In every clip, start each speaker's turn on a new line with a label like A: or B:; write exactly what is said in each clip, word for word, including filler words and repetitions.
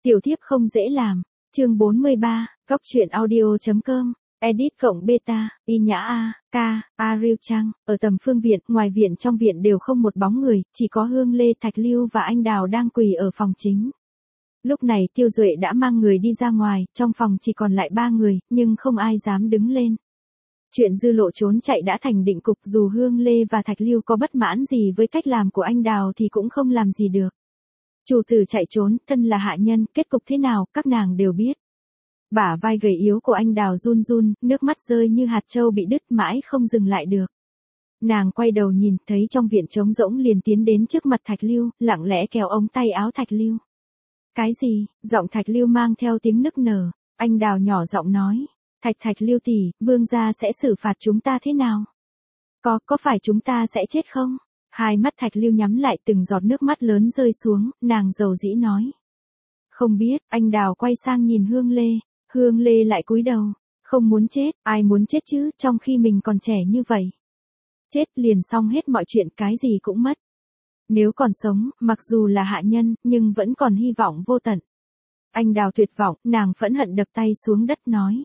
A: Tiểu thiếp không dễ làm. Chương bốn mươi ba, góc truyện audio chấm com. Edit cộng beta, Y Nhã A, K, Ariel Trang, ở tầm phương viện, ngoài viện trong viện đều không một bóng người, chỉ có Hương Lê, Thạch Lưu và anh Đào đang quỳ ở phòng chính. Lúc này Tiêu Duệ đã mang người đi ra ngoài, trong phòng chỉ còn lại ba người, nhưng không ai dám đứng lên. Chuyện Dư Lộ trốn chạy đã thành định cục, dù Hương Lê và Thạch Lưu có bất mãn gì với cách làm của anh Đào thì cũng không làm gì được. Chủ tử chạy trốn, thân là hạ nhân, kết cục thế nào, các nàng đều biết. Bả vai gầy yếu của anh Đào run run, nước mắt rơi như hạt châu bị đứt mãi không dừng lại được. Nàng quay đầu nhìn, thấy trong viện trống rỗng liền tiến đến trước mặt Thạch Lưu, lặng lẽ kéo ống tay áo Thạch Lưu. Cái gì? Giọng Thạch Lưu mang theo tiếng nức nở. Anh Đào nhỏ giọng nói. Thạch Thạch Lưu tỷ, vương gia sẽ xử phạt chúng ta thế nào? Có, có phải chúng ta sẽ chết không? Hai mắt Thạch Lưu nhắm lại, từng giọt nước mắt lớn rơi xuống, nàng dầu dĩ nói. Không biết. Anh Đào quay sang nhìn Hương Lê. Hương Lê lại cúi đầu. Không muốn chết, ai muốn chết chứ, trong khi mình còn trẻ như vậy. Chết liền xong hết mọi chuyện, cái gì cũng mất. Nếu còn sống, mặc dù là hạ nhân, nhưng vẫn còn hy vọng vô tận. Anh Đào tuyệt vọng, nàng phẫn hận đập tay xuống đất nói.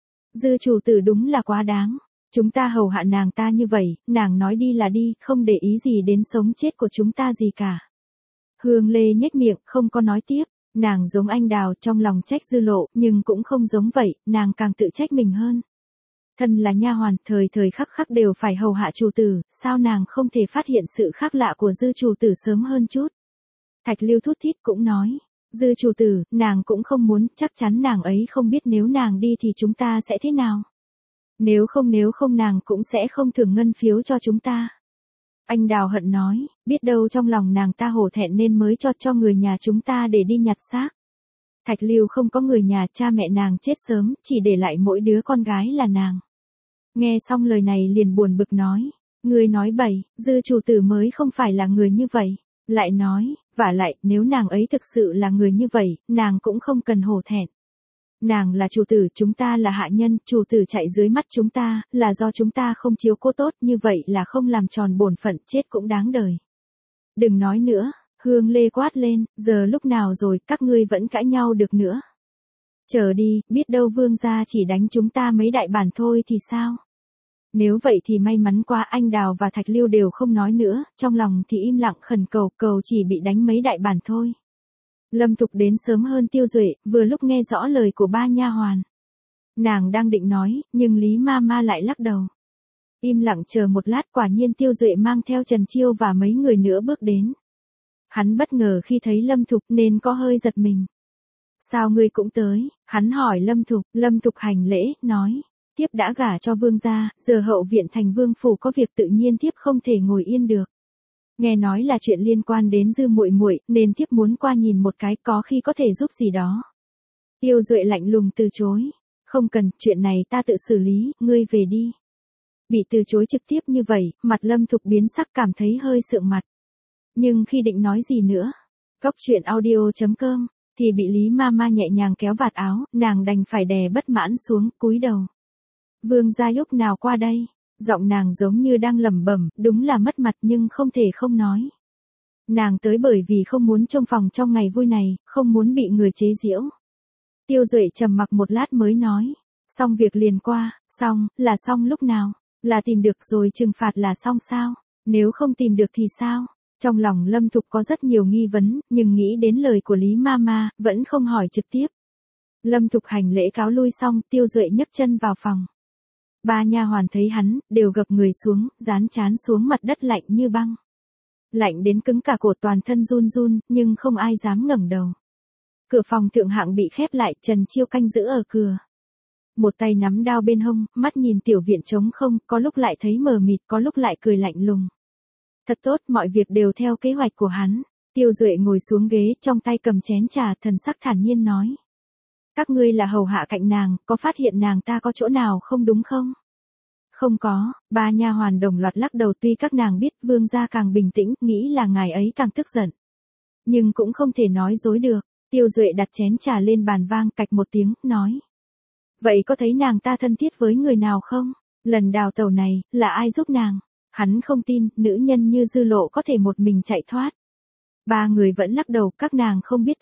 A: Dư chủ tử đúng là quá đáng. Chúng ta hầu hạ nàng ta như vậy, nàng nói đi là đi, không để ý gì đến sống chết của chúng ta gì cả. Hương Lê nhếch miệng, không có nói tiếp. Nàng giống anh Đào, trong lòng trách Dư Lộ, nhưng cũng không giống vậy, nàng càng tự trách mình hơn. Thân là nha hoàn, thời thời khắc khắc đều phải hầu hạ chủ tử, sao nàng không thể phát hiện sự khác lạ của Dư chủ tử sớm hơn chút. Thạch Lưu thút thít cũng nói. Dư chủ tử, nàng cũng không muốn, chắc chắn nàng ấy không biết nếu nàng đi thì chúng ta sẽ thế nào. Nếu không nếu không nàng cũng sẽ không thưởng ngân phiếu cho chúng ta. Anh Đào hận nói, biết đâu trong lòng nàng ta hổ thẹn nên mới cho cho người nhà chúng ta để đi nhặt xác. Thạch Lưu không có người nhà, cha mẹ nàng chết sớm, chỉ để lại mỗi đứa con gái là nàng. Nghe xong lời này liền buồn bực nói, người nói bậy, Dư chủ tử mới không phải là người như vậy. Lại nói, vả lại, nếu nàng ấy thực sự là người như vậy, nàng cũng không cần hổ thẹn. Nàng là chủ tử, chúng ta là hạ nhân, chủ tử chạy dưới mắt chúng ta, là do chúng ta không chiếu cố tốt, như vậy là không làm tròn bổn phận, chết cũng đáng đời. Đừng nói nữa, Hương Lê quát lên, giờ lúc nào rồi, các ngươi vẫn cãi nhau được nữa. Chờ đi, biết đâu vương gia chỉ đánh chúng ta mấy đại bản thôi thì sao? Nếu vậy thì may mắn quá. Anh Đào và Thạch Lưu đều không nói nữa, trong lòng thì im lặng khẩn cầu, cầu chỉ bị đánh mấy đại bản thôi. Lâm Thục đến sớm hơn Tiêu Duệ, vừa lúc nghe rõ lời của ba nha hoàn. Nàng đang định nói, nhưng Lý Ma Ma lại lắc đầu. Im lặng chờ một lát, quả nhiên Tiêu Duệ mang theo Trần Chiêu và mấy người nữa bước đến. Hắn bất ngờ khi thấy Lâm Thục nên có hơi giật mình. Sao ngươi cũng tới? Hắn hỏi Lâm Thục. Lâm Thục hành lễ, nói. Thiếp đã gả cho vương gia, giờ hậu viện thành vương phủ có việc tự nhiên thiếp không thể ngồi yên được. Nghe nói là chuyện liên quan đến Dư muội muội, nên thiếp muốn qua nhìn một cái, có khi có thể giúp gì đó. Tiêu Duệ lạnh lùng từ chối. Không cần, chuyện này ta tự xử lý, ngươi về đi. Bị từ chối trực tiếp như vậy, mặt Lâm Thục biến sắc, cảm thấy hơi sượng mặt. Nhưng khi định nói gì nữa, góc truyện audio chấm com, thì bị Lý Ma Ma nhẹ nhàng kéo vạt áo, nàng đành phải đè bất mãn xuống, cúi đầu. Vương gia lúc nào qua đây? Giọng nàng giống như đang lẩm bẩm, đúng là mất mặt nhưng không thể không nói. Nàng tới bởi vì không muốn trông phòng trong ngày vui này, không muốn bị người chế giễu. Tiêu Duệ trầm mặc một lát mới nói, xong việc liền qua. Xong, là xong lúc nào? Là tìm được rồi trừng phạt là xong sao? Nếu không tìm được thì sao? Trong lòng Lâm Thục có rất nhiều nghi vấn, nhưng nghĩ đến lời của Lý Ma Ma, vẫn không hỏi trực tiếp. Lâm Thục hành lễ cáo lui xong, Tiêu Duệ nhấc chân vào phòng. Ba nha hoàn thấy hắn, đều gập người xuống, dán trán xuống mặt đất lạnh như băng. Lạnh đến cứng cả cổ, toàn thân run run, nhưng không ai dám ngẩng đầu. Cửa phòng thượng hạng bị khép lại, Trần Chiêu canh giữ ở cửa. Một tay nắm đao bên hông, mắt nhìn tiểu viện trống không, có lúc lại thấy mờ mịt, có lúc lại cười lạnh lùng. Thật tốt, mọi việc đều theo kế hoạch của hắn. Tiêu Duệ ngồi xuống ghế, trong tay cầm chén trà, thần sắc thản nhiên nói. Các ngươi là hầu hạ cạnh nàng, có phát hiện nàng ta có chỗ nào không đúng không? Không có. Ba nha hoàn đồng loạt lắc đầu, tuy các nàng biết vương gia càng bình tĩnh, nghĩ là ngài ấy càng tức giận. Nhưng cũng không thể nói dối được. Tiêu Duệ đặt chén trà lên bàn vang cạch một tiếng, nói. Vậy có thấy nàng ta thân thiết với người nào không? Lần đào tẩu này, là ai giúp nàng? Hắn không tin, nữ nhân như Dư Lộ có thể một mình chạy thoát. Ba người vẫn lắc đầu, các nàng không biết thật.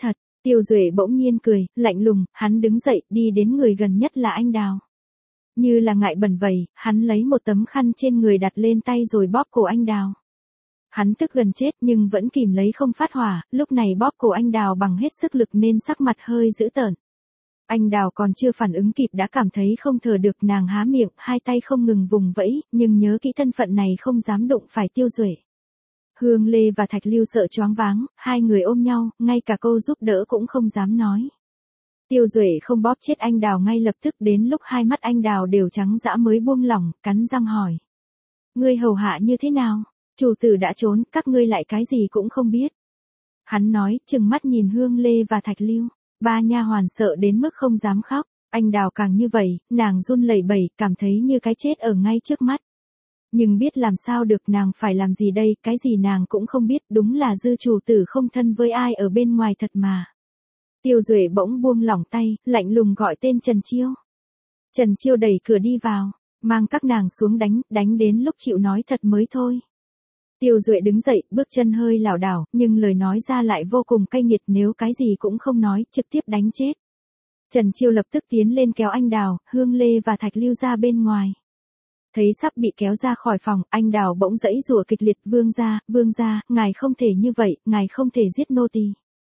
A: Tiêu Duệ bỗng nhiên cười, lạnh lùng, hắn đứng dậy, đi đến người gần nhất là anh Đào. Như là ngại bẩn vậy, hắn lấy một tấm khăn trên người đặt lên tay rồi bóp cổ anh Đào. Hắn tức gần chết nhưng vẫn kìm lấy không phát hỏa, lúc này bóp cổ anh Đào bằng hết sức lực nên sắc mặt hơi dữ tợn. Anh Đào còn chưa phản ứng kịp đã cảm thấy không thở được, nàng há miệng, hai tay không ngừng vùng vẫy, nhưng nhớ kỹ thân phận này không dám đụng phải Tiêu Duệ. Hương Lê và Thạch Lưu sợ choáng váng, hai người ôm nhau, ngay cả câu giúp đỡ cũng không dám nói. Tiêu Duệ không bóp chết anh Đào ngay lập tức, đến lúc hai mắt anh Đào đều trắng dã mới buông lỏng, cắn răng hỏi. Ngươi hầu hạ như thế nào? Chủ tử đã trốn, các ngươi lại cái gì cũng không biết. Hắn nói, trừng mắt nhìn Hương Lê và Thạch Lưu. Ba nha hoàn sợ đến mức không dám khóc. Anh Đào càng như vậy, nàng run lẩy bẩy, cảm thấy như cái chết ở ngay trước mắt. Nhưng biết làm sao được, nàng phải làm gì đây, cái gì nàng cũng không biết, đúng là dư chủ tử không thân với ai ở bên ngoài thật mà. Tiêu Duệ bỗng buông lỏng tay, lạnh lùng gọi tên Trần Chiêu. Trần Chiêu đẩy cửa đi vào, mang các nàng xuống đánh, đánh đến lúc chịu nói thật mới thôi. Tiêu Duệ đứng dậy, bước chân hơi lảo đảo, nhưng lời nói ra lại vô cùng cay nghiệt, nếu cái gì cũng không nói, trực tiếp đánh chết. Trần Chiêu lập tức tiến lên kéo anh Đào, Hương Lê và Thạch Lưu ra bên ngoài. Thấy sắp bị kéo ra khỏi phòng, anh Đào bỗng giãy giụa kịch liệt, vương gia, vương gia, ngài không thể như vậy, ngài không thể giết nô tỳ.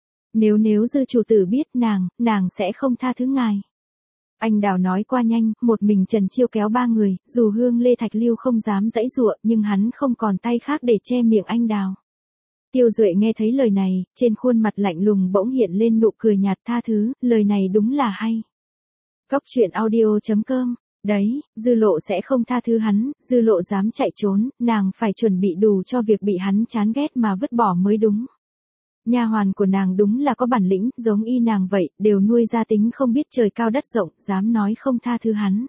A: Nếu nếu dư chủ tử biết nàng, nàng sẽ không tha thứ ngài. Anh Đào nói qua nhanh, một mình Trần Chiêu kéo ba người, dù Hương Lê Thạch Lưu không dám giãy giụa, nhưng hắn không còn tay khác để che miệng anh Đào. Tiêu Duệ nghe thấy lời này, trên khuôn mặt lạnh lùng bỗng hiện lên nụ cười nhạt, tha thứ, lời này đúng là hay. Cốc truyện audio chấm com. Đấy, Dư Lộ sẽ không tha thứ hắn, Dư Lộ dám chạy trốn, nàng phải chuẩn bị đủ cho việc bị hắn chán ghét mà vứt bỏ mới đúng. Nha hoàn của nàng đúng là có bản lĩnh, giống y nàng vậy, đều nuôi ra tính không biết trời cao đất rộng, dám nói không tha thứ hắn.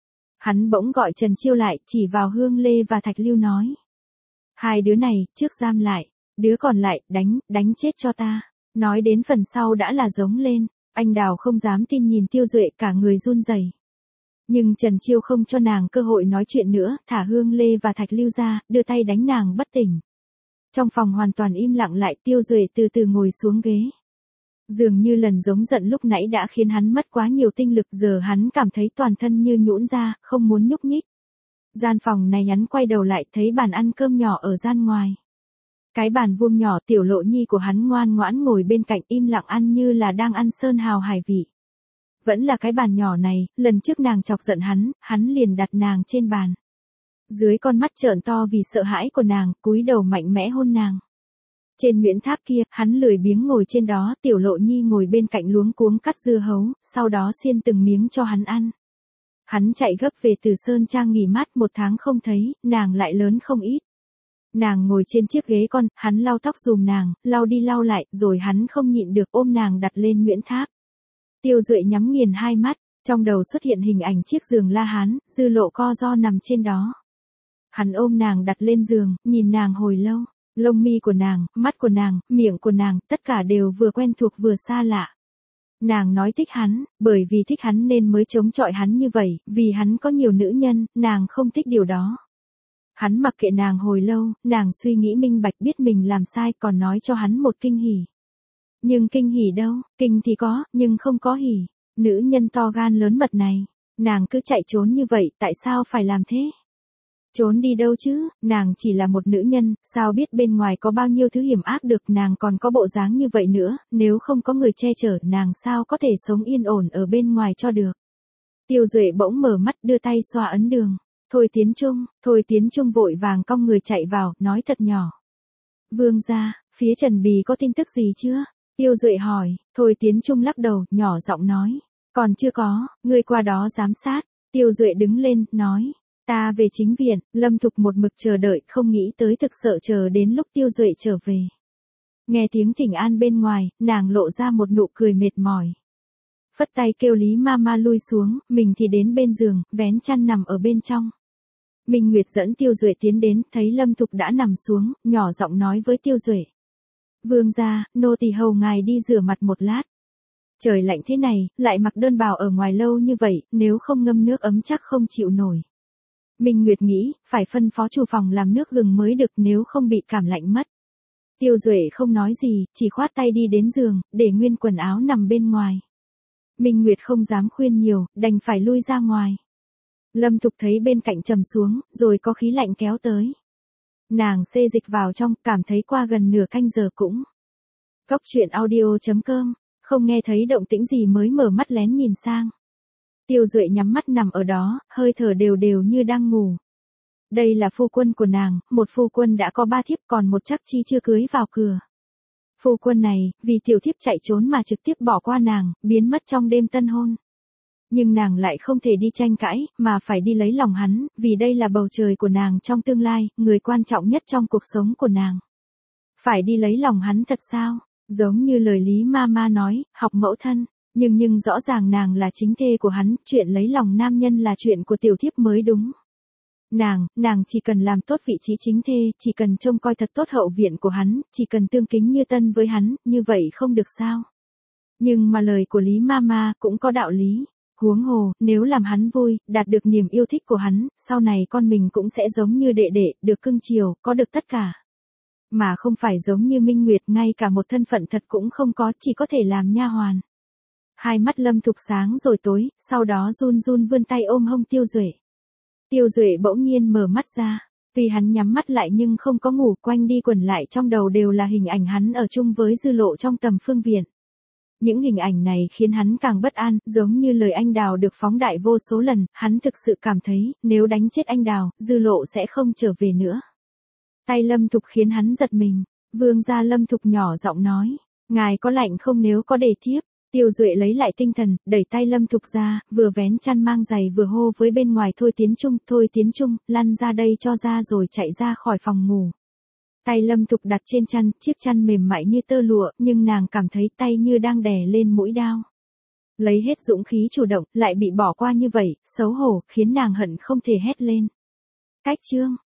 A: Hắn bỗng gọi Trần Chiêu lại, chỉ vào Hương Lê và Thạch Lưu nói. Hai đứa này, trước giam lại, đứa còn lại, đánh, đánh chết cho ta. Nói đến phần sau đã là giống lên, anh Đào không dám tin nhìn Tiêu Duệ, cả người run rẩy. Nhưng Trần Chiêu không cho nàng cơ hội nói chuyện nữa, thả Hương Lê và Thạch Lưu ra, đưa tay đánh nàng bất tỉnh. Trong phòng hoàn toàn im lặng lại, Tiêu Duệ từ từ ngồi xuống ghế. Dường như lần giống giận lúc nãy đã khiến hắn mất quá nhiều tinh lực, giờ hắn cảm thấy toàn thân như nhũn ra, không muốn nhúc nhích. Gian phòng này, hắn quay đầu lại thấy bàn ăn cơm nhỏ ở gian ngoài. Cái bàn vuông nhỏ, Tiểu Lộ Nhi của hắn ngoan ngoãn ngồi bên cạnh im lặng ăn như là đang ăn sơn hào hải vị. Vẫn là cái bàn nhỏ này, lần trước nàng chọc giận hắn, hắn liền đặt nàng trên bàn. Dưới con mắt trợn to vì sợ hãi của nàng, cúi đầu mạnh mẽ hôn nàng. Trên Nguyễn Tháp kia, hắn lười biếng ngồi trên đó, Tiểu Lộ Nhi ngồi bên cạnh luống cuống cắt dưa hấu, sau đó xiên từng miếng cho hắn ăn. Hắn chạy gấp về từ Sơn Trang nghỉ mát một tháng không thấy, nàng lại lớn không ít. Nàng ngồi trên chiếc ghế con, hắn lau tóc giùm nàng, lau đi lau lại, rồi hắn không nhịn được ôm nàng đặt lên Nguyễn Tháp. Tiêu Duệ nhắm nghiền hai mắt, trong đầu xuất hiện hình ảnh chiếc giường La Hán, Dư Lộ co ro nằm trên đó. Hắn ôm nàng đặt lên giường, nhìn nàng hồi lâu, lông mi của nàng, mắt của nàng, miệng của nàng, tất cả đều vừa quen thuộc vừa xa lạ. Nàng nói thích hắn, bởi vì thích hắn nên mới chống chọi hắn như vậy, vì hắn có nhiều nữ nhân, nàng không thích điều đó. Hắn mặc kệ nàng hồi lâu, nàng suy nghĩ minh bạch biết mình làm sai, còn nói cho hắn một kinh hỉ. Nhưng kinh hỉ đâu, kinh thì có, nhưng không có hỉ. Nữ nhân to gan lớn mật này, nàng cứ chạy trốn như vậy, tại sao phải làm thế? Trốn đi đâu chứ, nàng chỉ là một nữ nhân, sao biết bên ngoài có bao nhiêu thứ hiểm ác được, nàng còn có bộ dáng như vậy nữa, nếu không có người che chở, nàng sao có thể sống yên ổn ở bên ngoài cho được. Tiêu Duệ bỗng mở mắt đưa tay xoa ấn đường. Thôi Tiến Trung, Thôi Tiến Trung vội vàng cong người chạy vào, nói thật nhỏ. Vương gia, phía Trần Bì có tin tức gì chưa? Tiêu Duệ hỏi, Thôi Tiến Trung lắc đầu, nhỏ giọng nói. Còn chưa có, ngươi qua đó giám sát. Tiêu Duệ đứng lên, nói. Ta về chính viện, Lâm Thục một mực chờ đợi, không nghĩ tới thực sợ chờ đến lúc Tiêu Duệ trở về. Nghe tiếng thỉnh an bên ngoài, nàng lộ ra một nụ cười mệt mỏi. Phất tay kêu Lý Mama lui xuống, mình thì đến bên giường, vén chăn nằm ở bên trong. Minh Nguyệt dẫn Tiêu Duệ tiến đến, thấy Lâm Thục đã nằm xuống, nhỏ giọng nói với Tiêu Duệ. Vương gia, nô tỳ hầu ngài đi rửa mặt một lát. Trời lạnh thế này, lại mặc đơn bào ở ngoài lâu như vậy, nếu không ngâm nước ấm chắc không chịu nổi. Minh Nguyệt nghĩ, phải phân phó chủ phòng làm nước gừng mới được, nếu không bị cảm lạnh mất. Tiêu Duệ không nói gì, chỉ khoát tay đi đến giường, để nguyên quần áo nằm bên ngoài. Minh Nguyệt không dám khuyên nhiều, đành phải lui ra ngoài. Lâm Thục thấy bên cạnh trầm xuống, rồi có khí lạnh kéo tới. Nàng xê dịch vào trong, cảm thấy qua gần nửa canh giờ cũng. Cốc truyện audio chấm com, không nghe thấy động tĩnh gì mới mở mắt lén nhìn sang. Tiêu Duệ nhắm mắt nằm ở đó, hơi thở đều đều như đang ngủ. Đây là phu quân của nàng, một phu quân đã có ba thiếp còn một chắc chi chưa cưới vào cửa. Phu quân này, vì tiểu thiếp chạy trốn mà trực tiếp bỏ qua nàng, biến mất trong đêm tân hôn. Nhưng nàng lại không thể đi tranh cãi, mà phải đi lấy lòng hắn, vì đây là bầu trời của nàng trong tương lai, người quan trọng nhất trong cuộc sống của nàng. Phải đi lấy lòng hắn thật sao? Giống như lời Lý Mama nói, học mẫu thân. Nhưng nhưng rõ ràng nàng là chính thê của hắn, chuyện lấy lòng nam nhân là chuyện của tiểu thiếp mới đúng. Nàng, nàng chỉ cần làm tốt vị trí chính thê, chỉ cần trông coi thật tốt hậu viện của hắn, chỉ cần tương kính như tân với hắn, như vậy không được sao? Nhưng mà lời của Lý Mama cũng có đạo lý. Huống hồ, nếu làm hắn vui, đạt được niềm yêu thích của hắn, sau này con mình cũng sẽ giống như đệ đệ, được cưng chiều, có được tất cả. Mà không phải giống như Minh Nguyệt, ngay cả một thân phận thật cũng không có, chỉ có thể làm nha hoàn. Hai mắt Lâm Thục sáng rồi tối, sau đó run run vươn tay ôm hông Tiêu Duệ. Tiêu Duệ bỗng nhiên mở mắt ra, vì hắn nhắm mắt lại nhưng không có ngủ, quanh đi quẩn lại trong đầu đều là hình ảnh hắn ở chung với Dư Lộ trong Tầm Phương Viện. Những hình ảnh này khiến hắn càng bất an, giống như lời anh Đào được phóng đại vô số lần, hắn thực sự cảm thấy, nếu đánh chết anh Đào, Dư Lộ sẽ không trở về nữa. Tay Lâm Thục khiến hắn giật mình, vương gia Lâm Thục nhỏ giọng nói, ngài có lạnh không nếu có để thiếp. Tiêu Duệ lấy lại tinh thần, đẩy tay Lâm Thục ra, vừa vén chăn mang giày vừa hô với bên ngoài Thôi Tiến Trung, Thôi Tiến Trung, lăn ra đây cho ra rồi chạy ra khỏi phòng ngủ. Tay Lâm Thục đặt trên chăn, chiếc chăn mềm mại như tơ lụa, nhưng nàng cảm thấy tay như đang đè lên mũi đao. Lấy hết dũng khí chủ động, lại bị bỏ qua như vậy, xấu hổ, khiến nàng hận không thể hét lên. Cách chương.